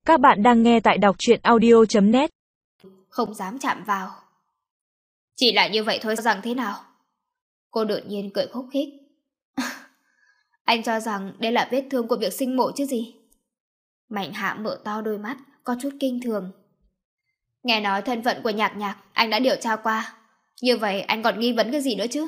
Các bạn đang nghe tại đọc truyện audio.net. Không dám chạm vào. Chỉ là như vậy thôi rằng thế nào? Cô đột nhiên cười khúc khích. Anh cho rằng đây là vết thương của việc sinh mổ chứ gì? Mạnh Hạ mở to đôi mắt, có chút kinh thường. Nghe nói thân phận của Nhạc Nhạc anh đã điều tra qua. Như vậy anh còn nghi vấn cái gì nữa chứ?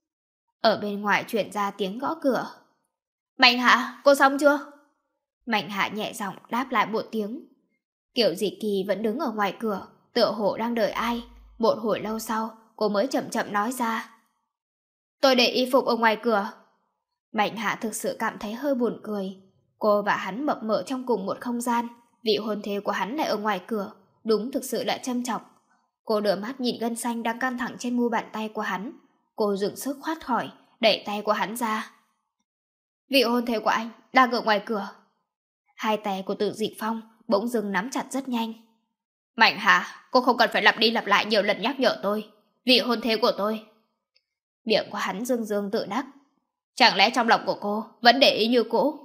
Ở bên ngoài truyền ra tiếng gõ cửa. Mạnh Hạ, cô xong chưa? Mạnh Hạ nhẹ giọng đáp lại một tiếng. Kiểu Dị Kỳ vẫn đứng ở ngoài cửa, tựa hồ đang đợi ai. Một hồi lâu sau, cô mới chậm chậm nói ra. Tôi để y phục ở ngoài cửa. Mạnh Hạ thực sự cảm thấy hơi buồn cười. Cô và hắn mập mờ trong cùng một không gian, vị hôn thê của hắn lại ở ngoài cửa, đúng thực sự là châm chọc. Cô đưa mắt nhìn gân xanh đang căng thẳng trên mu bàn tay của hắn. Cô dùng sức khoát khỏi, đẩy tay của hắn ra. Vị hôn thê của anh đang ở ngoài cửa. Hai tay của Tự Dịch Phong bỗng dưng nắm chặt rất nhanh. Mạnh Hạ, cô không cần phải lặp đi lặp lại nhiều lần nhắc nhở tôi. Vị hôn thê của tôi. Miệng của hắn dương dương tự đắc. Chẳng lẽ trong lòng của cô vẫn để ý như cũ?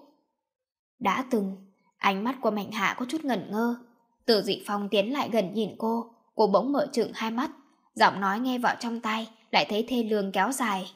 Đã từng, ánh mắt của Mạnh Hạ có chút ngẩn ngơ. Tự Dịch Phong tiến lại gần nhìn cô bỗng mở trừng hai mắt, giọng nói nghe vào trong tai lại thấy thê lương kéo dài.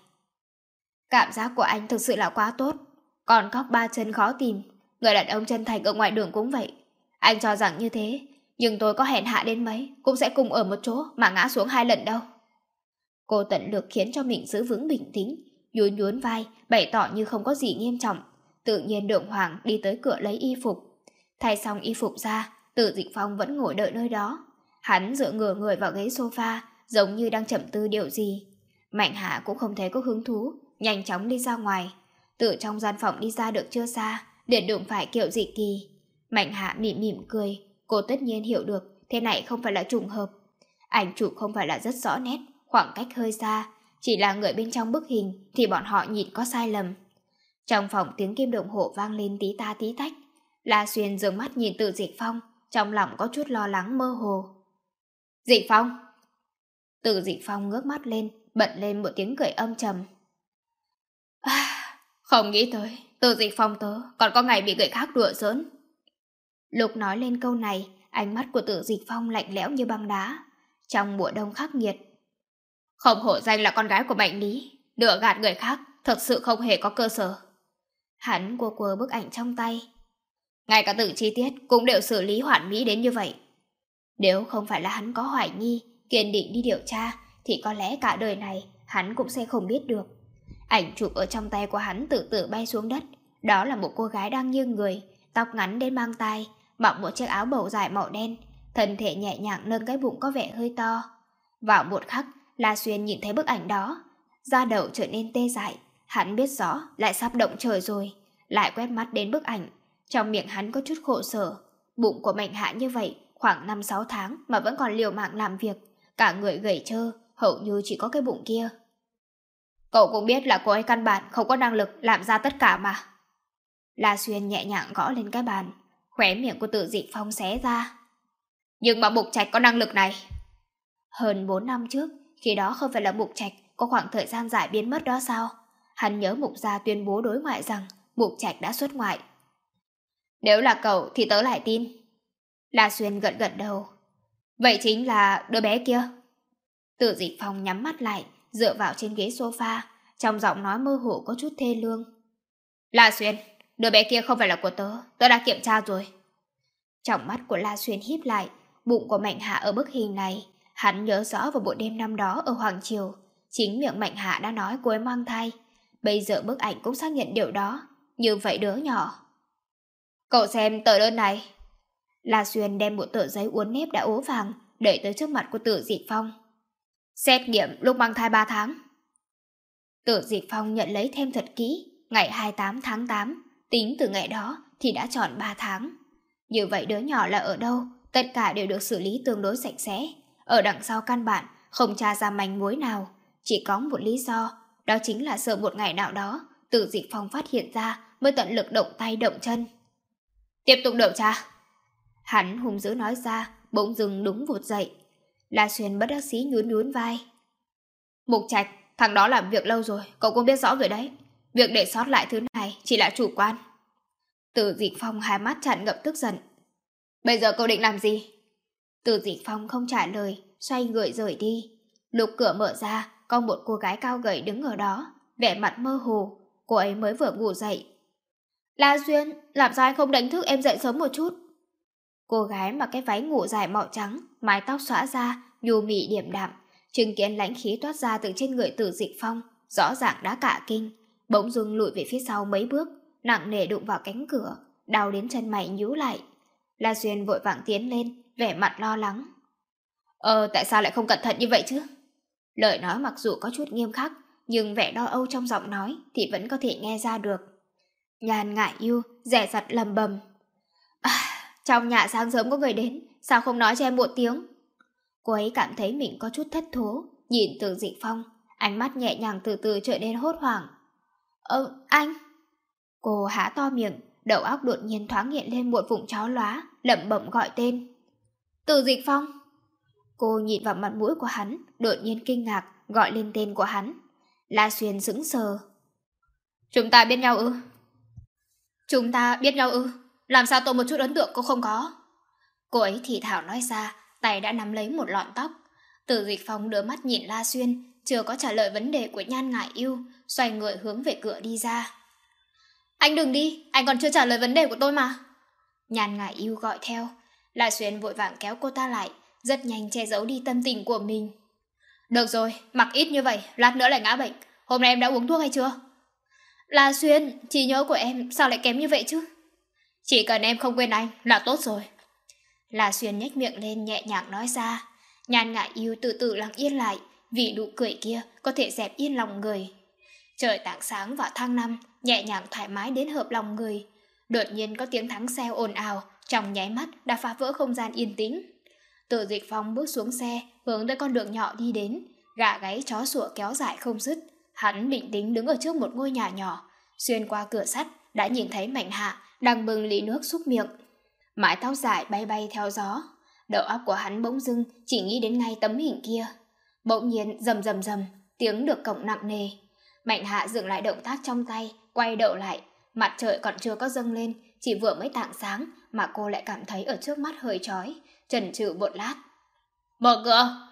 Cảm giác của anh thực sự là quá tốt. Còn cóc ba chân khó tìm, người đàn ông chân thành ở ngoài đường cũng vậy. Anh cho rằng như thế, nhưng tôi có hèn hạ đến mấy cũng sẽ cùng ở một chỗ mà ngã xuống 2 lần đâu. Cô tận lực khiến cho mình giữ vững bình tĩnh, nhún nhún vai, bày tỏ như không có gì nghiêm trọng. Tự nhiên Đường Hoàng đi tới cửa lấy y phục. Thay xong y phục ra, Tự Dịch Phong vẫn ngồi đợi nơi đó. Hắn dựa ngửa người vào ghế sofa, giống như đang trầm tư điều gì. Mạnh Hạ cũng không thấy có hứng thú, nhanh chóng đi ra ngoài. Từ trong gian phòng đi ra được chưa xa, liền đụng phải Kiều Dị Kỳ. Mạnh Hạ mỉm mỉm cười, cô tất nhiên hiểu được thế này không phải là trùng hợp. Ảnh chụp không phải là rất rõ nét, khoảng cách hơi xa, chỉ là người bên trong bức hình thì bọn họ nhìn có sai lầm. Trong phòng tiếng kim đồng hồ vang lên tí ta tí tách. La Xuyên dường mắt nhìn Từ Dịch Phong, trong lòng có chút lo lắng mơ hồ. Dịch Phong! Từ Dịch Phong ngước mắt lên, bật lên một tiếng cười âm trầm. Không nghĩ tới, Từ Dịch Phong tớ còn có ngày bị người khác đùa giỡn. Lúc nói lên câu này, ánh mắt của Từ Dịch Phong lạnh lẽo như băng đá. Trong mùa đông khắc nghiệt, không hổ danh là con gái của Mạnh Lý, lừa gạt người khác thật sự không hề có cơ sở. Hắn quơ bức ảnh trong tay. Ngay cả từng chi tiết cũng đều xử lý hoàn mỹ đến như vậy. Nếu không phải là hắn có hoài nghi, kiên định đi điều tra, thì có lẽ cả đời này hắn cũng sẽ không biết được. Ảnh chụp ở trong tay của hắn từ từ bay xuống đất. Đó là một cô gái đang nghiêng người, tóc ngắn đến mang tai, mặc một chiếc áo bầu dài màu đen, thân thể nhẹ nhàng nâng cái bụng có vẻ hơi to. Vào một khắc, La Xuyên nhìn thấy bức ảnh đó, da đầu trở nên tê dại. Hắn biết rõ lại sắp động trời rồi, lại quét mắt đến bức ảnh. Trong miệng hắn có chút khổ sở. Bụng của Mạnh Hạ như vậy, khoảng 5-6 tháng mà vẫn còn liều mạng làm việc, cả người gầy trơ, hầu như chỉ có cái bụng kia. Cậu cũng biết là cô ấy căn bản không có năng lực làm ra tất cả mà. La Xuyên nhẹ nhàng gõ lên cái bàn, khóe miệng của Tự Dịch Phong xé ra. Nhưng mà Mục Trạch có năng lực này. Hơn 4 năm trước, khi đó không phải là Mục Trạch có khoảng thời gian dài biến mất đó sao? Hắn nhớ Mục gia tuyên bố đối ngoại rằng Mục Trạch đã xuất ngoại. Nếu là cậu thì tớ lại tin. La Xuyên gật gật đầu. Vậy chính là đứa bé kia. Tự Dịch Phong nhắm mắt lại, dựa vào trên ghế sofa, trong giọng nói mơ hồ có chút thê lương. La Xuyên, đứa bé kia không phải là của tớ đã kiểm tra rồi. Trong mắt của La Xuyên híp lại, bụng của Mạnh Hạ ở bức hình này, hắn nhớ rõ vào buổi đêm năm đó ở Hoàng Triều, chính miệng Mạnh Hạ đã nói cô ấy mang thai. Bây giờ bức ảnh cũng xác nhận điều đó, như vậy đứa nhỏ. Cậu xem tờ đơn này. La Xuyên đem một tờ giấy uốn nếp đã ố vàng đẩy tới trước mặt của Tự Dịch Phong. Xét nghiệm lúc mang thai 3 tháng. Tự Dịch Phong nhận lấy thêm thật kỹ, ngày 28 tháng 8, tính từ ngày đó thì đã tròn 3 tháng. Như vậy đứa nhỏ là ở đâu, tất cả đều được xử lý tương đối sạch sẽ. Ở đằng sau căn bản không tra ra manh mối nào, chỉ có một lý do, đó chính là sợ một ngày nào đó Tự Dịch Phong phát hiện ra mới tận lực động tay động chân. Tiếp tục điều tra. Hắn hung dữ nói ra, bỗng dưng đúng vụt dậy. La Xuyên bất đắc dĩ nhún nhún vai. Mục Trạch, thằng đó làm việc lâu rồi, cậu cũng biết rõ rồi đấy. Việc để sót lại thứ này chỉ là chủ quan. Tự Dịch Phong hai mắt tràn ngập tức giận. Bây giờ cô định làm gì? Từ Dịch Phong không trả lời, xoay người rời đi. Lúc cửa mở ra, có một cô gái cao gầy đứng ở đó, vẻ mặt mơ hồ. Cô ấy mới vừa ngủ dậy. La Duyên, làm sao anh không đánh thức em dậy sớm một chút? Cô gái mặc cái váy ngủ dài màu trắng, mái tóc xõa ra, nhu mị điềm đạm, chứng kiến lãnh khí toát ra từ trên người Từ Dịch Phong, rõ ràng đã cả kinh, bỗng dưng lùi về phía sau mấy bước, nặng nề đụng vào cánh cửa, đau đến chân mày nhíu lại. La Duyên vội vàng tiến lên, vẻ mặt lo lắng. Tại sao lại không cẩn thận như vậy chứ? Lời nói mặc dù có chút nghiêm khắc, nhưng vẻ lo âu trong giọng nói thì vẫn có thể nghe ra được. Nhan Ngải Yêu dè dặt lầm bầm. Trong nhà sáng sớm có người đến, sao không nói cho em một tiếng? Cô ấy cảm thấy mình có chút thất thố, nhìn Từ Dịch Phong, ánh mắt nhẹ nhàng từ từ trở nên hốt hoảng. Anh... Cô há to miệng, đầu óc đột nhiên thoáng hiện lên một vùng chó lóa, lẩm bẩm gọi tên. Từ Dịch Phong. Cô nhìn vào mặt mũi của hắn, đột nhiên kinh ngạc, gọi lên tên của hắn. La Xuyên sững sờ. Chúng ta biết nhau ư? Chúng ta biết nhau ư? Làm sao tôi một chút ấn tượng cũng không có? Cô ấy thì thảo nói ra, tay đã nắm lấy một lọn tóc. Từ Dịch Phong đưa mắt nhìn La Xuyên, chưa có trả lời vấn đề của Nhan Ngải Yêu, xoay người hướng về cửa đi ra. Anh đừng đi, anh còn chưa trả lời vấn đề của tôi mà. Nhan Ngải Yêu gọi theo. La Xuyên vội vàng kéo cô ta lại, rất nhanh che giấu đi tâm tình của mình. Được rồi, mặc ít như vậy, lát nữa lại ngã bệnh. Hôm nay em đã uống thuốc hay chưa? La Xuyên, trí nhớ của em sao lại kém như vậy chứ? Chỉ cần em không quên anh là tốt rồi. La Xuyên nhếch miệng lên nhẹ nhàng nói ra. Nhan Ngải Yêu từ từ lặng yên lại, vì nụ cười kia có thể dẹp yên lòng người. Trời tảng sáng vào tháng 5, nhẹ nhàng thoải mái đến hợp lòng người. Đột nhiên có tiếng thắng xe ồn ào, trong nháy mắt đã phá vỡ không gian yên tĩnh. Từ Dịch Phong bước xuống xe, hướng tới con đường nhỏ đi đến, gà gáy chó sủa kéo dài không dứt. Hắn bình tĩnh đứng ở trước một ngôi nhà nhỏ, xuyên qua cửa sắt đã nhìn thấy Mạnh Hạ đang bưng ly nước xúc miệng. Mái tóc dài bay bay theo gió, đầu óc của hắn bỗng dưng chỉ nghĩ đến ngay tấm hình kia. Bỗng nhiên rầm rầm rầm, tiếng được cổng nặng nề. Mạnh Hạ dừng lại động tác trong tay, quay đầu lại. Mặt trời còn chưa có dâng lên, chỉ vừa mới tảng sáng mà cô lại cảm thấy ở trước mắt hơi chói, chần chừ một lát. Mở cửa!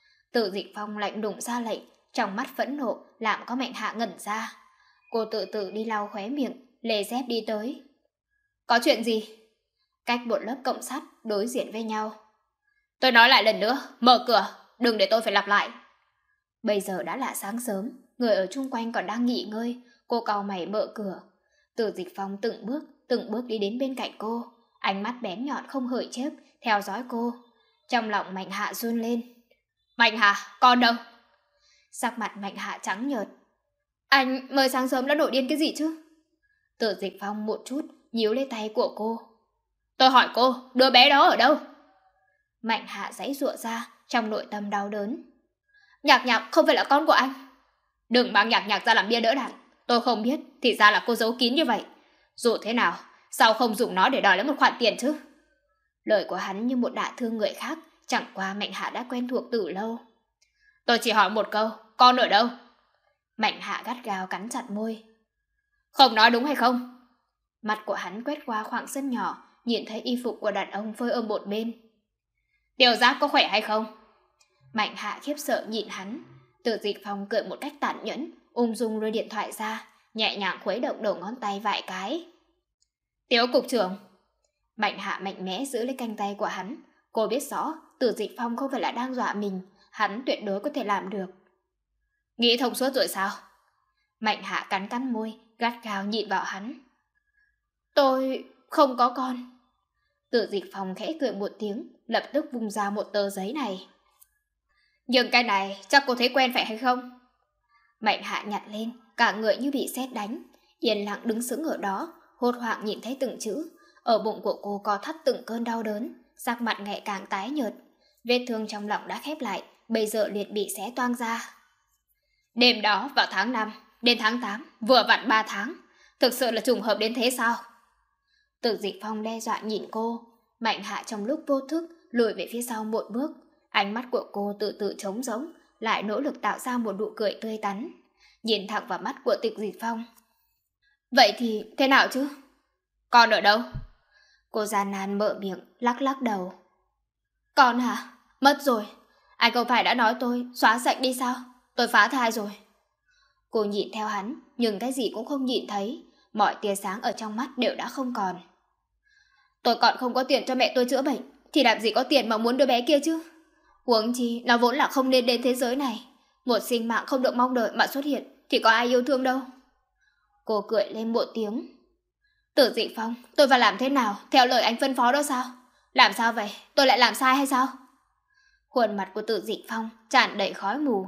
Từ Dịch Phong lạnh lùng ra lệnh, trong mắt phẫn nộ làm có Mạnh Hạ ngẩn ra. Cô tự tử đi lau khóe miệng, lê dép đi tới. Có chuyện gì? Cách một lớp cổng sắt đối diện với nhau. Tôi nói lại lần nữa, mở cửa, đừng để tôi phải lặp lại. Bây giờ đã là sáng sớm, người ở chung quanh còn đang nghỉ ngơi. Cô cau mày mở cửa. Từ Dịch Phong từng bước đi đến bên cạnh cô, ánh mắt bén nhọn không hời chớp theo dõi cô. Trong lòng Mạnh Hạ run lên. Mạnh Hạ, con đâu? Sắc mặt Mạnh Hạ trắng nhợt. Anh mới sáng sớm đã nổi điên cái gì chứ? Từ Dịch Phong một chút nhíu lấy tay của cô. Tôi hỏi cô, đứa bé đó ở đâu? Mạnh Hạ giãy giụa ra, trong nội tâm đau đớn. Nhạc Nhạc không phải là con của anh. Đừng mang Nhạc Nhạc ra làm bia đỡ đạn. Tôi không biết, thì ra là cô giấu kín như vậy. Dù thế nào, sao không dùng nó để đòi lấy một khoản tiền chứ? Lời của hắn như một đả thương người khác, chẳng qua Mạnh Hạ đã quen thuộc từ lâu. Tôi chỉ hỏi một câu, con ở đâu? Mạnh Hạ gắt gao cắn chặt môi. Không nói đúng hay không? Mặt của hắn quét qua khoảng sân nhỏ, nhìn thấy y phục của đàn ông phơi ở một bên. Tiểu Giác có khỏe hay không? Mạnh Hạ khiếp sợ nhìn hắn. Từ Dịch Phong cười một cách tàn nhẫn, ung dung lôi điện thoại ra, nhẹ nhàng khuấy động đầu ngón tay vài cái. Tiếu cục trưởng. Mạnh Hạ mạnh mẽ giữ lấy cánh tay của hắn. Cô biết rõ Từ Dịch Phong không phải là đang dọa mình, hắn tuyệt đối có thể làm được. Nghĩ thông suốt rồi sao? Mạnh Hạ cắn cắn môi, gắt gao nhịn vào hắn. Tôi không có con. Từ Dịch Phong khẽ cười một tiếng, lập tức vung ra một tờ giấy này. Nhưng cái này chắc cô thấy quen phải hay không? Mạnh Hạ nhặt lên, cả người như bị sét đánh, yên lặng đứng sững ở đó, hốt hoảng nhìn thấy từng chữ. Ở bụng của cô co thắt từng cơn đau đớn, sắc mặt ngày càng tái nhợt. Vết thương trong lòng đã khép lại, bây giờ liệt bị xé toang ra. Đêm đó vào tháng 5, đến tháng 8, vừa vặn 3 tháng. Thực sự là trùng hợp đến thế sao? Từ Dịch Phong đe dọa nhìn cô. Mạnh Hạ trong lúc vô thức lùi về phía sau một bước. Ánh mắt của cô từ từ trống rỗng, lại nỗ lực tạo ra một nụ cười tươi tắn, nhìn thẳng vào mắt của Từ Dịch Phong. Vậy thì thế nào chứ? Con ở đâu? Cô gian nan mở miệng, lắc lắc đầu. Con hả? Mất rồi. Anh không phải đã nói tôi xóa sạch đi sao? Tôi phá thai rồi. Cô nhìn theo hắn, nhưng cái gì cũng không nhìn thấy. Mọi tia sáng ở trong mắt đều đã không còn. Tôi còn không có tiền cho mẹ tôi chữa bệnh, thì làm gì có tiền mà muốn đứa bé kia chứ? Huống chi, nó vốn là không nên đến thế giới này. Một sinh mạng không được mong đợi mà xuất hiện, thì có ai yêu thương đâu. Cô cười lên một tiếng. Tử Dị Phong, tôi phải làm thế nào? Theo lời anh phân phó đó sao? Làm sao vậy? Tôi lại làm sai hay sao? Khuôn mặt của Tử Dị Phong tràn đầy khói mù.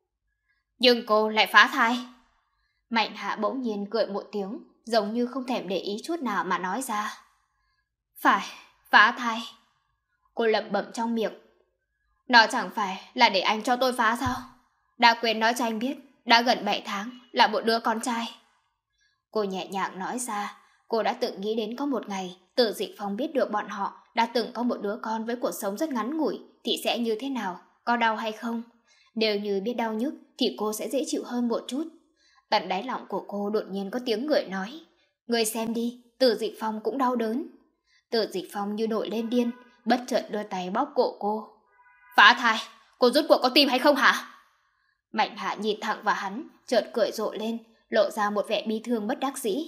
Nhưng cô lại phá thai. Mạnh Hạ bỗng nhiên cười một tiếng, giống như không thèm để ý chút nào mà nói ra. Phải, phá thai. Cô lẩm bẩm trong miệng. Nó chẳng phải là để anh cho tôi phá sao? Đã quên nói cho anh biết, đã gần 7 tháng là một đứa con trai. Cô nhẹ nhàng nói ra, cô đã từng nghĩ đến có một ngày Tử Dịch Phong biết được bọn họ đã từng có một đứa con với cuộc sống rất ngắn ngủi thì sẽ như thế nào, có đau hay không. Nếu như biết đau nhức thì cô sẽ dễ chịu hơn một chút. Tận đáy lòng của cô đột nhiên có tiếng người nói. Người xem đi, Tử Dịch Phong cũng đau đớn. Tử Dịch Phong như nổi lên điên, bất chợt đưa tay bóp cổ cô. Phá thai, cô rốt cuộc có tim hay không hả? Mạnh Hạ nhìn thẳng vào hắn, chợt cười rộ lên, lộ ra một vẻ bi thương bất đắc dĩ.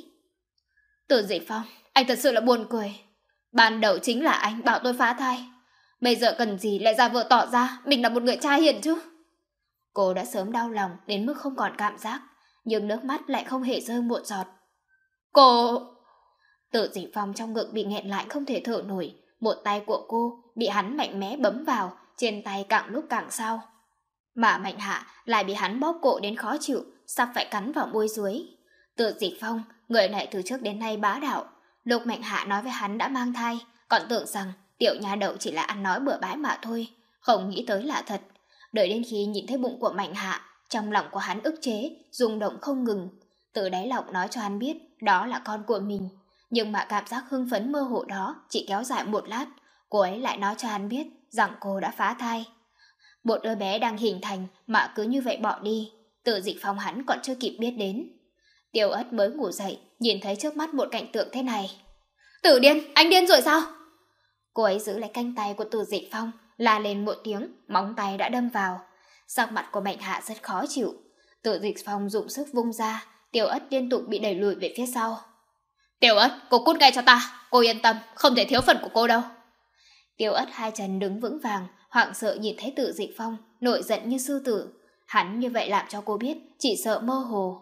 Tử Dịch Phong, anh thật sự là buồn cười. Ban đầu chính là anh bảo tôi phá thai. Bây giờ cần gì lại ra vợ tỏ ra mình là một người cha hiền chứ? Cô đã sớm đau lòng đến mức không còn cảm giác, nhưng nước mắt lại không hề rơi một giọt. Cô... Tử Dịch Phong trong ngực bị nghẹn lại không thể thở nổi. Một tay của cô bị hắn mạnh mẽ bấm vào, trên tay càng lúc càng sao. Mà Mạnh Hạ lại bị hắn bóp cổ đến khó chịu, sắp phải cắn vào môi dưới. Tử Dịch Phong, người này từ trước đến nay bá đạo. Lúc Mạnh Hạ nói với hắn đã mang thai, còn tưởng rằng tiểu nha đầu chỉ là ăn nói bừa bãi mà thôi, không nghĩ tới là thật. Đợi đến khi nhìn thấy bụng của Mạnh Hạ, trong lòng của hắn ức chế, rung động không ngừng. Từ đáy lòng nói cho hắn biết đó là con của mình. Nhưng mà cảm giác hưng phấn mơ hồ đó chỉ kéo dài một lát, cô ấy lại nói cho hắn biết rằng cô đã phá thai. Một đứa bé đang hình thành mà cứ như vậy bỏ đi, Tử Dịch Phong hắn còn chưa kịp biết đến. Tiêu Ất mới ngủ dậy, nhìn thấy trước mắt một cảnh tượng thế này. Tử điên, anh điên rồi sao? Cô ấy giữ lại cánh tay của Tử Dịch Phong, la lên một tiếng, móng tay đã đâm vào. Sắc mặt của Mạnh Hạ rất khó chịu. Tử Dịch Phong dùng sức vung ra, Tiêu Ất liên tục bị đẩy lùi về phía sau. Tiêu Ất, cô cút ngay cho ta, cô yên tâm, không thể thiếu phần của cô đâu. Tiêu Ất hai chân đứng vững vàng, hoảng sợ nhìn thấy Tử Dịch Phong, nổi giận như sư tử. Hắn như vậy làm cho cô biết, chỉ sợ mơ hồ.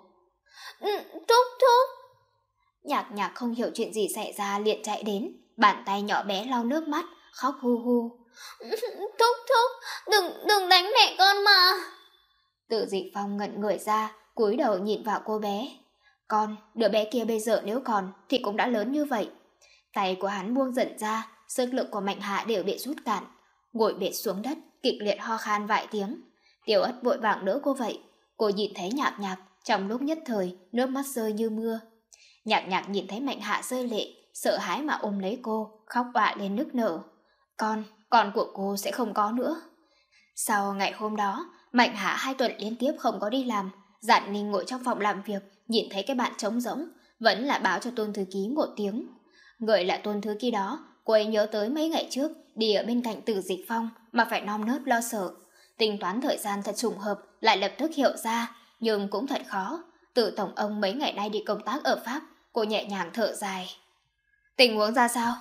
Thúc thúc. Nhạc Nhạc không hiểu chuyện gì xảy ra liền chạy đến, bàn tay nhỏ bé lau nước mắt, khóc hu hu. Thúc thúc, đừng đánh mẹ con mà. Tử Dịch Phong ngẩn người ra, cúi đầu nhìn vào cô bé. Con, đứa bé kia bây giờ nếu còn thì cũng đã lớn như vậy. Tay của hắn buông dần ra, sức lực của Mạnh Hạ đều bị rút cạn. Ngồi bệt xuống đất, kịch liệt ho khan vài tiếng. Tiêu Ất vội vàng đỡ cô vậy. Cô nhìn thấy Nhạc Nhạc, trong lúc nhất thời, nước mắt rơi như mưa. Nhạc Nhạc nhìn thấy Mạnh Hạ rơi lệ, sợ hãi mà ôm lấy cô, khóc òa lên nức nở. Con của cô sẽ không có nữa. Sau ngày hôm đó, Mạnh Hạ 2 tuần liên tiếp không có đi làm. Dạn Ninh ngồi trong phòng làm việc, nhìn thấy cái bàn trống rỗng, vẫn là báo cho Tôn Thư Ký một tiếng. Người là Tôn Thư Ký đó, cô ấy nhớ tới mấy ngày trước đi ở bên cạnh Tử Dịch Phong mà phải nom nớp lo sợ. Tính toán thời gian thật trùng hợp, lại lập tức hiểu ra, nhưng cũng thật khó. Tử tổng ông mấy ngày nay đi công tác ở Pháp, cô nhẹ nhàng thở dài. Tình huống ra sao?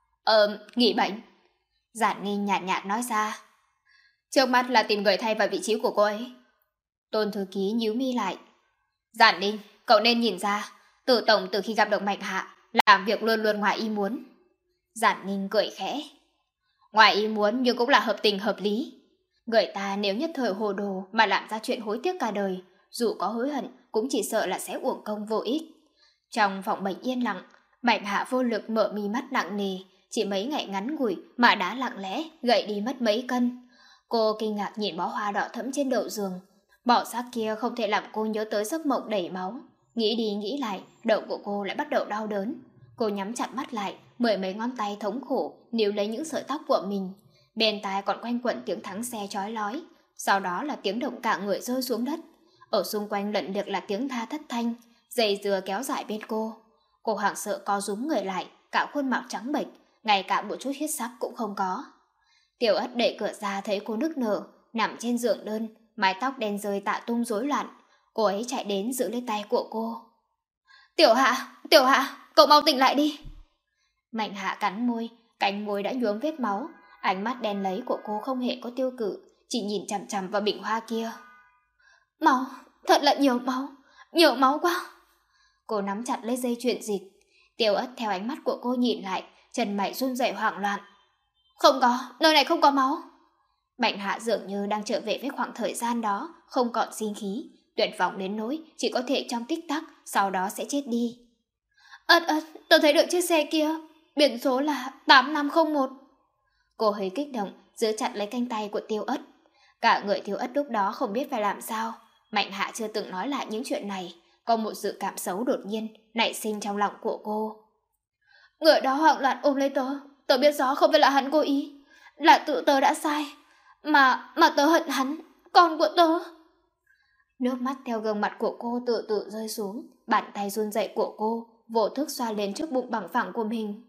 Nghỉ bệnh. Dạn Ninh nhạt nhạt nói ra. Trước mắt là tìm người thay vào vị trí của cô ấy. Tôn Thư Ký nhíu mi lại. Dạn Ninh, cậu nên nhìn ra, Tử tổng từ khi gặp được Mạnh Hạ, làm việc luôn luôn ngoài ý muốn. Dạn Ninh cười khẽ. Ngoài ý muốn nhưng cũng là hợp tình hợp lý. Người ta nếu nhất thời hồ đồ mà làm ra chuyện hối tiếc cả đời, dù có hối hận cũng chỉ sợ là sẽ uổng công vô ích. Trong phòng bệnh yên lặng, Mạnh Hạ vô lực mở mi mắt nặng nề, chỉ mấy ngày ngắn ngủi mà đã lặng lẽ gầy đi mất mấy cân. Cô kinh ngạc nhìn bó hoa đỏ thẫm trên đầu giường. Bỏ xác kia không thể làm cô nhớ tới giấc mộng đầy máu. Nghĩ đi nghĩ lại, đầu của cô lại bắt đầu đau đớn. Cô nhắm chặt mắt lại, mười mấy ngón tay thống khổ níu lấy những sợi tóc của mình. Bên tai còn quanh quẩn tiếng thắng xe chói lói, sau đó là tiếng động cả người rơi xuống đất. Ở xung quanh lận được là tiếng tha thất thanh, dây dừa kéo dài bên cô. Cô hoảng sợ co rúm người lại, cả khuôn mặt trắng bệch, ngay cả một chút huyết sắc cũng không có. Tiểu Ất đẩy cửa ra thấy cô nức nở, nằm trên giường đơn, mái tóc đen rơi tạ tung rối loạn. Cô ấy chạy đến giữ lấy tay của cô. Tiểu Hạ, cậu mau tỉnh lại đi. Mạnh Hạ cắn môi, cánh môi đã nhuốm vết máu, ánh mắt đen lấy của cô không hề có tiêu cự, chỉ nhìn chằm chằm vào bình hoa kia. Máu, thật là nhiều máu quá. Cô nắm chặt lấy dây chuyền dịch. Tiểu Ất theo ánh mắt của cô nhìn lại, chân mày run rẩy hoảng loạn. Không có, nơi này không có máu. Mạnh Hạ dường như đang trở về với khoảng thời gian đó, không còn sinh khí, tuyệt vọng đến nỗi chỉ có thể trong tích tắc, sau đó sẽ chết đi. Ất, tôi thấy được chiếc xe kia, biển số là 8501. Cô hơi kích động, giữ chặt lấy cánh tay của Tiêu Ất. Cả người Tiêu Ất lúc đó không biết phải làm sao. Mạnh Hạ chưa từng nói lại những chuyện này, có một dự cảm xấu đột nhiên nảy sinh trong lòng của cô. Người đó hoảng loạn ôm lấy tớ biết rõ không phải là hắn cố ý, là tự tớ đã sai, mà tớ hận hắn, con của tớ. Nước mắt theo gương mặt của cô tự tự rơi xuống, bàn tay run rẩy của cô vô thức xoa lên trước bụng bằng phẳng của mình.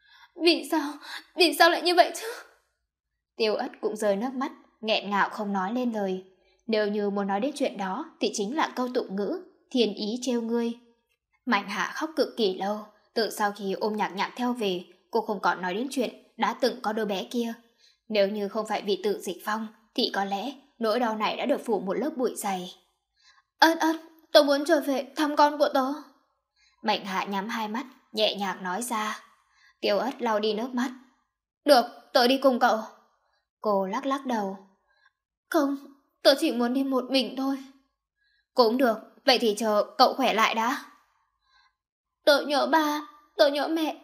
Vì sao lại như vậy chứ? Tiêu Ất cũng rơi nước mắt, nghẹn ngào không nói lên lời. Nếu như muốn nói đến chuyện đó thì chính là câu tụng ngữ thiên ý trêu ngươi. Mạnh Hạ khóc cực kỳ lâu, từ sau khi ôm Nhạc Nhạc theo về, cô không còn nói đến chuyện đã từng có đứa bé kia. Nếu như không phải vì Tự Dịch Phong thì có lẽ nỗi đau này đã được phủ một lớp bụi dày. Ất, tớ muốn trở về thăm con của tớ. Mạnh Hạ nhắm hai mắt, nhẹ nhàng nói ra. Tiêu Ất lau đi nước mắt. Được, tớ đi cùng cậu. Cô lắc lắc đầu. Không, tớ chỉ muốn đi một mình thôi. Cũng được, vậy thì chờ cậu khỏe lại đã. Tớ nhớ ba, tớ nhớ mẹ.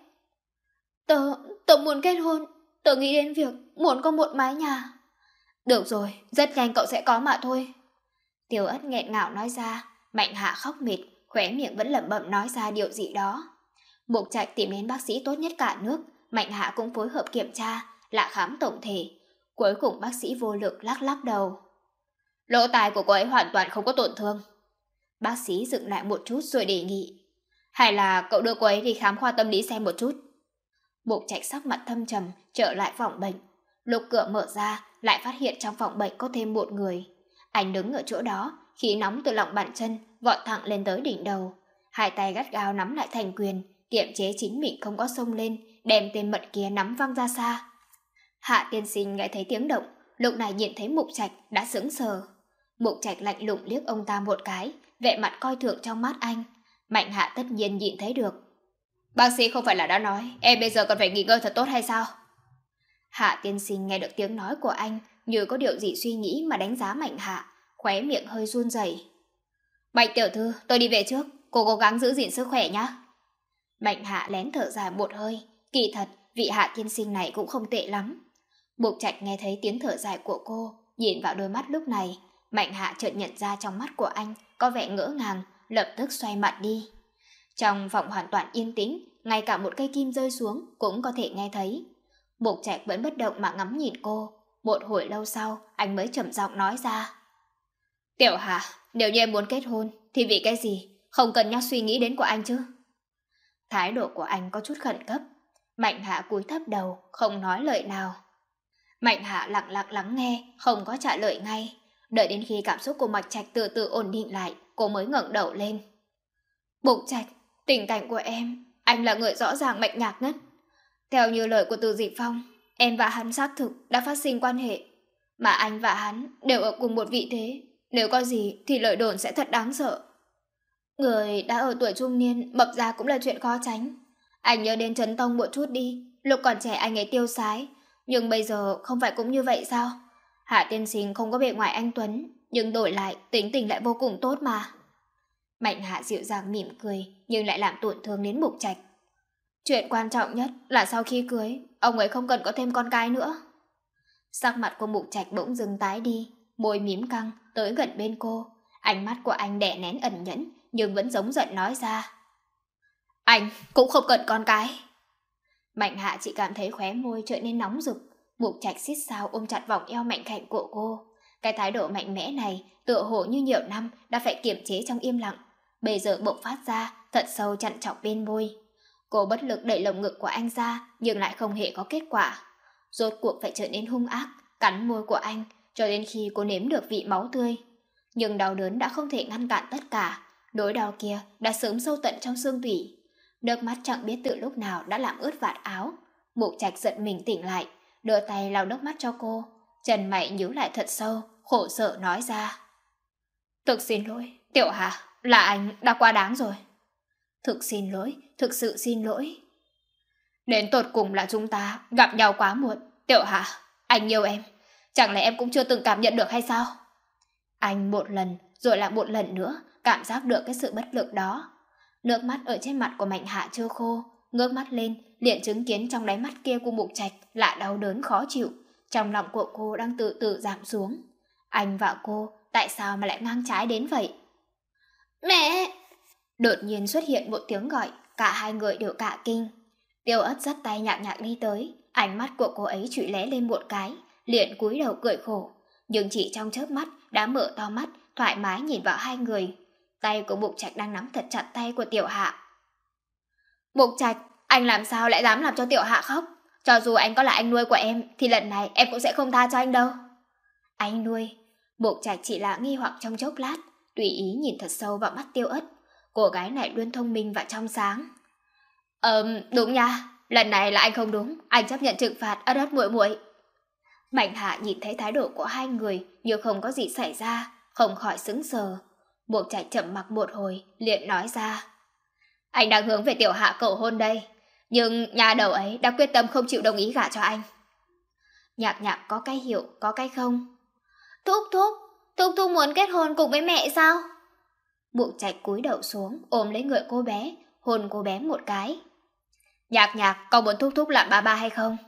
Tớ muốn kết hôn, tớ nghĩ đến việc muốn có một mái nhà. Được rồi, rất nhanh cậu sẽ có mà thôi. Tiêu Ất nghẹn ngào nói ra. Mạnh Hạ khóc mịt, khóe miệng vẫn lẩm bẩm nói ra điều gì đó. Mục Trạch tìm đến bác sĩ tốt nhất cả nước, Mạnh Hạ cũng phối hợp kiểm tra, lại khám tổng thể. Cuối cùng bác sĩ vô lực lắc lắc đầu. Lỗ tai của cô ấy hoàn toàn không có tổn thương. Bác sĩ dừng lại một chút rồi đề nghị. Hay là cậu đưa cô ấy đi khám khoa tâm lý xem một chút. Mục Trạch sắc mặt thâm trầm trở lại phòng bệnh. Lúc cửa mở ra lại phát hiện trong phòng bệnh có thêm một người. Anh đứng ở chỗ đó, khí nóng từ lòng bàn chân vọt thẳng lên tới đỉnh đầu. Hai tay gắt gao nắm lại thành quyền, kiềm chế chính mình không có xông lên, đem tên mận kia nắm văng ra xa. Hạ tiên sinh nghe thấy tiếng động, lúc này nhìn thấy Mục Trạch đã sững sờ. Mục Trạch lạnh lùng liếc ông ta một cái, vẻ mặt coi thường trong mắt anh. Mạnh Hạ tất nhiên nhìn thấy được. Bác sĩ không phải là đã nói em bây giờ còn phải nghỉ ngơi thật tốt hay sao? Hạ tiên sinh nghe được tiếng nói của anh, như có điều gì suy nghĩ mà đánh giá Mạnh Hạ, khóe miệng hơi run rẩy. Bạch tiểu thư, tôi đi về trước, cô cố gắng giữ gìn sức khỏe nhé. Mạnh Hạ lén thở dài một hơi, kỳ thật vị Hạ tiên sinh này cũng không tệ lắm. Mục Trạch nghe thấy tiếng thở dài của cô, nhìn vào đôi mắt lúc này, Mạnh Hạ chợt nhận ra trong mắt của anh có vẻ ngỡ ngàng, lập tức xoay mặt đi. Trong phòng hoàn toàn yên tĩnh, ngay cả một cây kim rơi xuống cũng có thể nghe thấy. Mục Trạch vẫn bất động mà ngắm nhìn cô. Một hồi lâu sau, anh mới trầm giọng nói ra. Tiểu Hạ, nếu như em muốn kết hôn, thì vì cái gì? Không cần nhắc suy nghĩ đến của anh chứ. Thái độ của anh có chút khẩn cấp. Mạnh Hạ cúi thấp đầu, không nói lời nào. Mạnh Hạ lặng lặng lắng nghe, không có trả lời ngay. Đợi đến khi cảm xúc của Mạch Trạch từ từ ổn định lại, cô mới ngẩng đầu lên. Mục Trạch, tình cảnh của em, anh là người rõ ràng mạch nhạc nhất. Theo như lời của Từ Dịch Phong, em và hắn xác thực đã phát sinh quan hệ. Mà anh và hắn đều ở cùng một vị thế. Nếu có gì thì lời đồn sẽ thật đáng sợ. Người đã ở tuổi trung niên, mập ra cũng là chuyện khó tránh. Anh nhớ đến Trấn Tông một chút đi. Lúc còn trẻ anh ấy tiêu sái, nhưng bây giờ không phải cũng như vậy sao? Hạ tiên sinh không có bề ngoài anh tuấn, nhưng đổi lại tính tình lại vô cùng tốt mà. Mạnh Hạ dịu dàng mỉm cười, nhưng lại làm tổn thương đến Mục Trạch. Chuyện quan trọng nhất là sau khi cưới, ông ấy không cần có thêm con cái nữa. Sắc mặt của Mục Trạch bỗng dưng tái đi, môi mím căng, tới gần bên cô. Ánh mắt của anh đè nén ẩn nhẫn, nhưng vẫn giống giận nói ra. Anh cũng không cần con cái. Mạnh Hạ chỉ cảm thấy khóe môi trở nên nóng rực. Mục Trạch xít sao ôm chặt vòng eo mạnh khảnh của cô. Cái thái độ mạnh mẽ này tựa hồ như nhiều năm đã phải kiềm chế trong im lặng, bây giờ bộc phát ra thật sâu chặn chọc bên môi. Cô bất lực đẩy lồng ngực của anh ra, nhưng lại không hề có kết quả. Rốt cuộc phải trở nên hung ác, cắn môi của anh, cho đến khi cô nếm được vị máu tươi. Nhưng đau đớn đã không thể ngăn cản tất cả, nỗi đau kia đã sớm sâu tận trong xương tủy. Nước mắt chẳng biết từ lúc nào đã làm ướt vạt áo. Mục Trạch giật mình tỉnh lại, đưa tay lau nước mắt cho cô. Chân mày nhíu lại thật sâu, khổ sở nói ra. Thực xin lỗi, Tiểu Hà, là anh đã quá đáng rồi. Thực xin lỗi, thực sự xin lỗi. Đến tột cùng là chúng ta gặp nhau quá muộn. Tiểu Hà, anh yêu em. Chẳng lẽ em cũng chưa từng cảm nhận được hay sao? Anh một lần, rồi lại một lần nữa, cảm giác được cái sự bất lực đó. Nước mắt ở trên mặt của Mạnh Hạ chưa khô, ngước mắt lên, liền chứng kiến trong đáy mắt kia của Mục Trạch là đau đớn khó chịu. Trong lòng của cô đang từ từ giảm xuống. Anh và cô, tại sao mà lại ngang trái đến vậy? Mẹ! Đột nhiên xuất hiện một tiếng gọi, cả hai người đều cả kinh. Tiêu Ất dắt tay Nhạc Nhạc đi tới, ánh mắt của cô ấy chụi lé lên một cái, liền cúi đầu cười khổ. Nhưng chỉ trong chớp mắt đã mở to mắt, thoải mái nhìn vào hai người. Tay của Mục Trạch đang nắm thật chặt tay của Tiểu Hạ. Mục Trạch, anh làm sao lại dám làm cho Tiểu Hạ khóc? Cho dù anh có là anh nuôi của em, thì lần này em cũng sẽ không tha cho anh đâu. Anh nuôi? Mục Trạch chỉ là nghi hoặc trong chốc lát, tùy ý nhìn thật sâu vào mắt Tiêu Ất. Cô gái này luôn thông minh và trong sáng. Đúng nha, lần này là anh không đúng, anh chấp nhận trừng phạt Ất Ất muội muội. Mạnh Hạ nhìn thấy thái độ của hai người như không có gì xảy ra, không khỏi sững sờ. Mục Trạch chậm mặc một hồi, liền nói ra. Anh đang hướng về Tiểu Hạ cầu hôn đây, nhưng nhà đầu ấy đã quyết tâm không chịu đồng ý gả cho anh. Nhạc Nhạc có cái hiểu, có cái không. Thúc thúc muốn kết hôn cùng với mẹ sao? Mục Trạch cúi đầu xuống, ôm lấy người cô bé, hôn cô bé một cái. Nhạc Nhạc, có muốn thúc thúc làm ba ba hay không?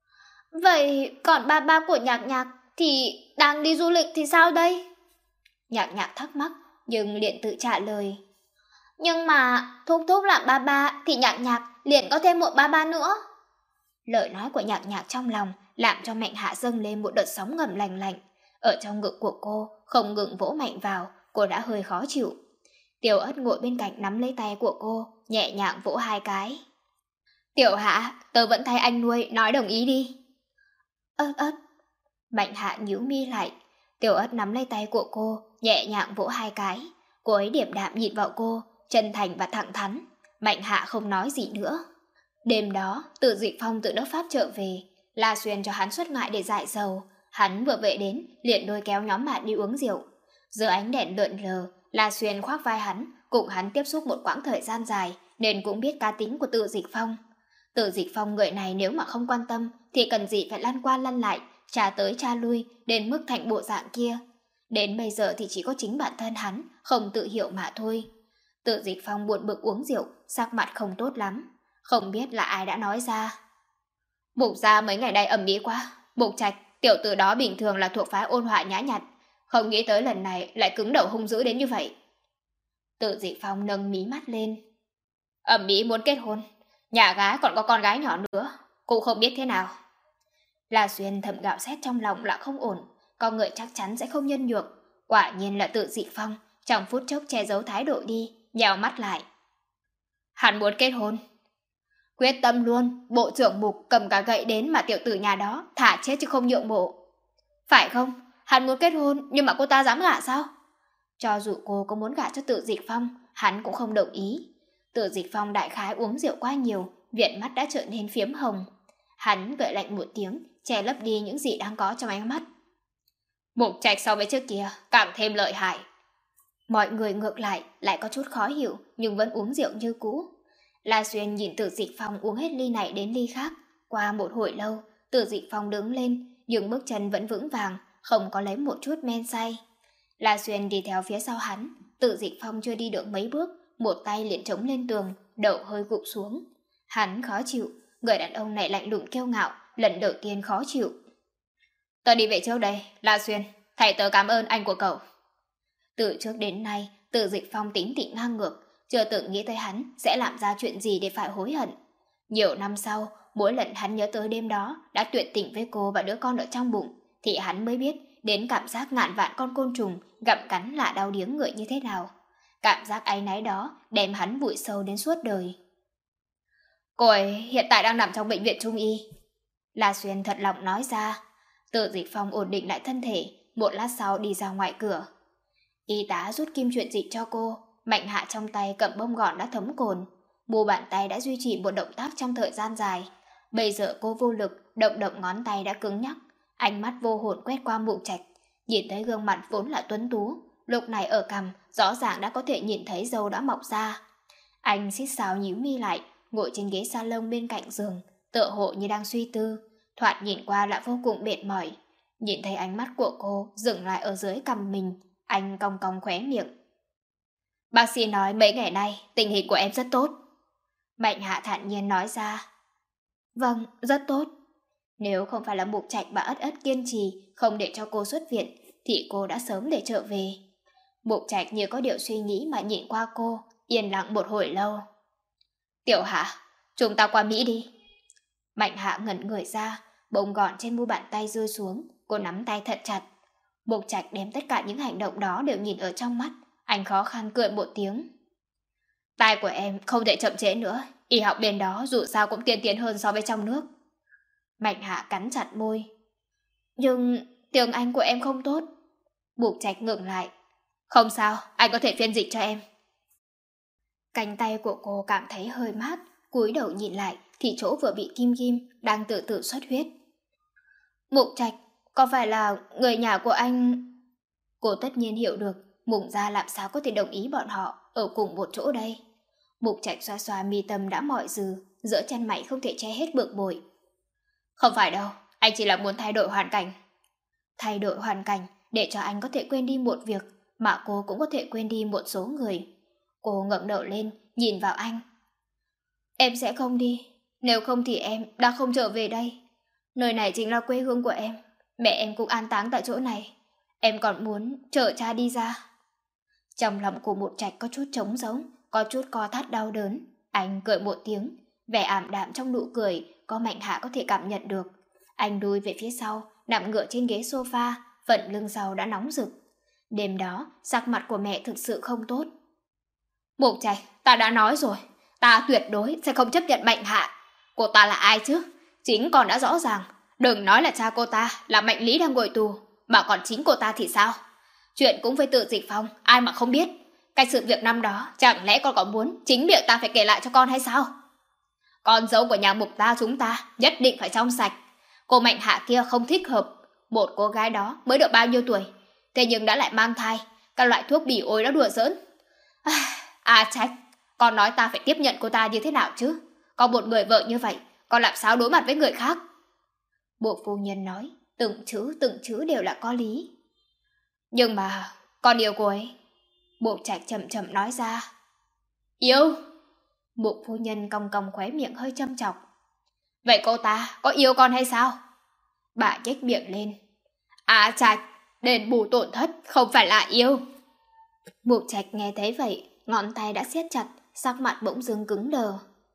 Vậy còn ba ba của Nhạc Nhạc thì đang đi du lịch thì sao đây? Nhạc Nhạc thắc mắc, nhưng liền tự trả lời. Nhưng mà thúc thúc làm ba ba thì Nhạc Nhạc liền có thêm một ba ba nữa. Lời nói của Nhạc Nhạc trong lòng làm cho Mạnh Hạ dâng lên một đợt sóng ngầm lành lạnh. Ở trong ngực của cô không ngừng vỗ mạnh vào, cô đã hơi khó chịu. Tiểu Ất ngồi bên cạnh nắm lấy tay của cô, nhẹ nhàng vỗ hai cái. Tiểu Hạ, tớ vẫn thay anh nuôi, nói đồng ý đi. Ất. Mạnh Hạ nhíu mi lại. Tiểu Ất nắm lấy tay của cô, nhẹ nhàng vỗ hai cái. Cô ấy điềm đạm nhìn vào cô, chân thành và thẳng thắn. Mạnh Hạ không nói gì nữa. Đêm đó, Từ Dịch Phong từ nước Pháp trở về, La Xuyên cho hắn xuất ngoại để giải sầu. Hắn vừa về đến, liền lôi kéo nhóm bạn đi uống rượu. Dưới ánh đèn lượn lờ, La Xuyên khoác vai hắn, cùng hắn tiếp xúc một quãng thời gian dài, nên cũng biết cá tính của Từ Dịch Phong. Từ Dịch Phong người này nếu mà không quan tâm, thì cần gì phải lăn qua lăn lại, tra tới tra lui, đến mức thành bộ dạng kia. Đến bây giờ thì chỉ có chính bản thân hắn, không tự hiểu mà thôi. Từ Dịch Phong buồn bực uống rượu, sắc mặt không tốt lắm. Không biết là ai đã nói ra. Mục gia mấy ngày nay ầm ĩ quá. Mục Trạch, tiểu tử đó bình thường là thuộc phái ôn hòa nhã nhặn, không nghĩ tới lần này lại cứng đầu hung dữ đến như vậy. Từ Dịch Phong nâng mí mắt lên. Ầm ĩ muốn kết hôn, nhà gái còn có con gái nhỏ nữa, cũng không biết thế nào. La Xuyên thầm gạo xét trong lòng là không ổn, con người chắc chắn sẽ không nhân nhượng. Quả nhiên là Từ Dịch Phong, trong phút chốc che giấu thái độ đi, nhào mắt lại. Hắn muốn kết hôn. Quyết tâm luôn, bộ trưởng Mục cầm cả gậy đến mà tiểu tử nhà đó thả chết chứ không nhượng bộ. Phải không? Hắn muốn kết hôn, nhưng mà cô ta dám gả sao? Cho dù cô có muốn gả cho Từ Dịch Phong, hắn cũng không đồng ý. Từ Dịch Phong đại khái uống rượu quá nhiều, viền mắt đã trở nên phiếm hồng. Hắn gợi lạnh một tiếng, che lấp đi những gì đang có trong ánh mắt. Mục Trạch so với trước kia càng thêm lợi hại. Mọi người ngược lại có chút khó hiểu, nhưng vẫn uống rượu như cũ. La Xuyên nhìn Từ Dịch Phong uống hết ly này đến ly khác. Qua một hồi lâu, Từ Dịch Phong đứng lên, nhưng bước chân vẫn vững vàng, không có lấy một chút men say. La Xuyên đi theo phía sau hắn. Từ Dịch Phong chưa đi được mấy bước, một tay liền chống lên tường, đầu hơi gục xuống. Hắn khó chịu, người đàn ông này lạnh lùng kiêu ngạo, lần đầu tiên khó chịu. Tớ đi về trước đây, La Xuyên, thầy tớ cảm ơn anh của cậu. Từ trước đến nay, Từ Dịch Phong tính tình ngang ngược, chưa từng nghĩ tới hắn sẽ làm ra chuyện gì để phải hối hận. Nhiều năm sau, mỗi lần hắn nhớ tới đêm đó đã tuyệt tình với cô và đứa con ở trong bụng, thì hắn mới biết đến cảm giác ngàn vạn con côn trùng gặm cắn là đau điếng người như thế nào. Cảm giác áy náy đó đem hắn vùi sâu đến suốt đời. Cô ấy hiện tại đang nằm trong bệnh viện Trung y. La Xuyên thật lòng nói ra. Từ Dịch Phong ổn định lại thân thể, một lát sau đi ra ngoài cửa. Y tá rút kim chuyển dịch cho cô, Mạnh Hạ trong tay cầm bông gòn đã thấm cồn. Mu bàn tay đã duy trì một động tác trong thời gian dài. Bây giờ cô vô lực, động động ngón tay đã cứng nhắc. Ánh mắt vô hồn quét qua Mục Trạch, nhìn thấy gương mặt vốn là tuấn tú, lúc này ở cằm rõ ràng đã có thể nhìn thấy râu đã mọc ra. Anh xít xào nhíu mi lại, ngồi trên ghế salon bên cạnh giường, tựa hồ như đang suy tư, thoạt nhìn qua lại vô cùng mệt mỏi. Nhìn thấy ánh mắt của cô dừng lại ở dưới cằm mình, anh cong cong khóe miệng. Bác sĩ nói mấy ngày nay tình hình của em rất tốt. Mạnh Hạ thản nhiên nói ra. Vâng, rất tốt. Nếu không phải là Mục Trạch bà ất ất kiên trì không để cho cô xuất viện, thì cô đã sớm để trở về. Mục Trạch như có điều suy nghĩ mà nhìn qua cô, yên lặng một hồi lâu. Tiểu Hạ, chúng ta qua Mỹ đi. Mạnh Hạ ngẩn người ra, bông gòn trên mu bàn tay rơi xuống, cô nắm tay thật chặt. Mục Trạch đem tất cả những hành động đó đều nhìn ở trong mắt, anh khó khăn cười một tiếng. Tai của em không thể chậm trễ nữa, y học bên đó dù sao cũng tiên tiến hơn so với trong nước. Mạnh Hạ cắn chặt môi. Nhưng tiếng Anh của em không tốt. Mục Trạch ngừng lại. Không sao, anh có thể phiên dịch cho em. Cánh tay của cô cảm thấy hơi mát, cúi đầu nhìn lại thì chỗ vừa bị kim ghim đang từ từ xuất huyết. Mục Trạch, có phải là người nhà của anh? Cô tất nhiên hiểu được Mục gia làm sao có thể đồng ý bọn họ ở cùng một chỗ đây. Mục Trạch xoa xoa mi tâm đã mỏi dừ, giữa chân mày không thể che hết bực bội. Không phải đâu, anh chỉ là muốn thay đổi hoàn cảnh. Thay đổi hoàn cảnh để cho anh có thể quên đi một việc, mà cô cũng có thể quên đi một số người. Cô ngẩng đầu lên, nhìn vào anh. Em sẽ không đi, nếu không thì em đã không trở về đây. Nơi này chính là quê hương của em, mẹ em cũng an táng tại chỗ này. Em còn muốn chở cha đi ra. Trong lòng của Mục Trạch có chút trống rỗng, có chút co thắt đau đớn. Anh cười một tiếng, vẻ ảm đạm trong nụ cười có Mạnh Hạ có thể cảm nhận được. Anh đuôi về phía sau, nằm ngửa trên ghế sofa, phần lưng sau đã nóng rực. Đêm đó, sắc mặt của mẹ thực sự không tốt. Mục Trạch, ta đã nói rồi, ta tuyệt đối sẽ không chấp nhận Mạnh Hạ. Cô ta là ai chứ? Chính còn đã rõ ràng. Đừng nói là cha cô ta là Mạnh Lý đang ngồi tù, mà còn chính cô ta thì sao? Chuyện cũng với Từ Dịch Phong, ai mà không biết. Cái sự việc năm đó, chẳng lẽ con có muốn chính miệng ta phải kể lại cho con hay sao? Con dâu của nhà Mục ta chúng ta nhất định phải trong sạch. Cô Mạnh Hạ kia không thích hợp. Một cô gái đó mới được bao nhiêu tuổi, thế nhưng đã lại mang thai. Các loại thuốc bỉ ối đã đùa giỡn. Trạch, con nói ta phải tiếp nhận cô ta như thế nào chứ? Có một người vợ như vậy, con làm sao đối mặt với người khác? Bộ phu nhân nói, từng chữ đều là có lý. Nhưng mà, con yêu cô ấy. Bộ Trạch chậm chậm nói ra. Yêu? Bộ phu nhân cong cong khóe miệng hơi châm chọc. Vậy cô ta có yêu con hay sao? Bà nhếch miệng lên. Trạch, đền bù tổn thất không phải là yêu. Mục Trạch nghe thấy vậy, ngón tay đã siết chặt, sắc mặt bỗng dưng cứng đờ.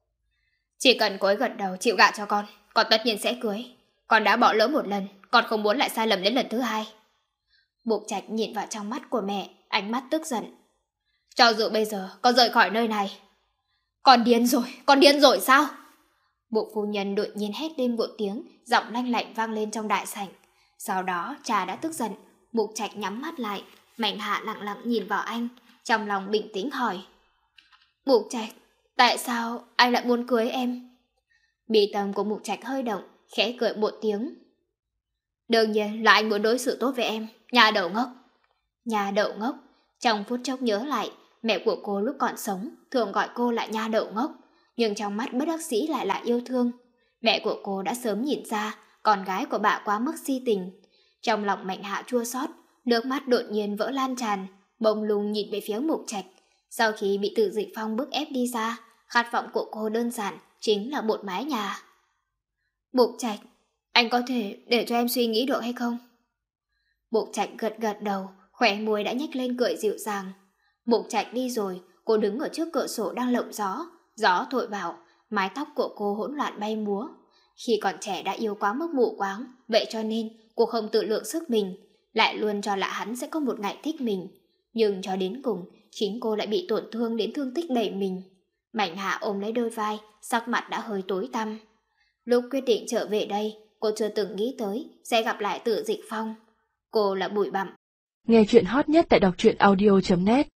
Chỉ cần cô ấy gật đầu chịu gả cho con tất nhiên sẽ cưới. Con đã bỏ lỡ một lần, con không muốn lại sai lầm đến lần thứ hai. Mục Trạch nhìn vào trong mắt của mẹ, ánh mắt tức giận. Cho dù bây giờ con rời khỏi nơi này. Con điên rồi sao? Bộ phu nhân đột nhiên hét lên một tiếng, giọng lanh lạnh vang lên trong đại sảnh. Sau đó cha đã tức giận, Mục Trạch nhắm mắt lại, Mạnh Hạ lặng lặng nhìn vào anh, trong lòng bình tĩnh hỏi. Mục Trạch, tại sao anh lại muốn cưới em? Bì tâm của Mục Trạch hơi động, khẽ cười một tiếng. Đương nhiên là anh muốn đối xử tốt với em, nhà đậu ngốc. Nhà đậu ngốc, trong phút chốc nhớ lại, mẹ của cô lúc còn sống thường gọi cô là nha đậu ngốc, nhưng trong mắt bất đắc dĩ lại là yêu thương. Mẹ của cô đã sớm nhìn ra con gái của bà quá mức si tình. Trong lòng Mạnh Hạ chua xót, nước mắt đột nhiên vỡ lan tràn, bỗng lung nhìn về phía Mục Trạch. Sau khi bị Từ Dịch Phong bức ép đi ra, khát vọng của cô đơn giản chính là một mái nhà. Mục Trạch, anh có thể để cho em suy nghĩ được hay không? Mục Trạch gật gật đầu, khóe môi đã nhếch lên cười dịu dàng. Mục Trạch đi rồi, cô đứng ở trước cửa sổ đang lộng gió. Gió thổi vào, mái tóc của cô hỗn loạn bay múa. Khi còn trẻ đã yêu quá mức mù quáng, vậy cho nên cô không tự lượng sức mình, lại luôn cho là hắn sẽ có một ngày thích mình. Nhưng cho đến cùng, chính cô lại bị tổn thương đến thương tích đầy mình. Mạnh Hạ ôm lấy đôi vai, sắc mặt đã hơi tối tăm. Lúc quyết định trở về đây, cô chưa từng nghĩ tới sẽ gặp lại Tử Dịch Phong. Cô là bụi bặm. Nghe chuyện hot nhất tại đọc truyện audio.net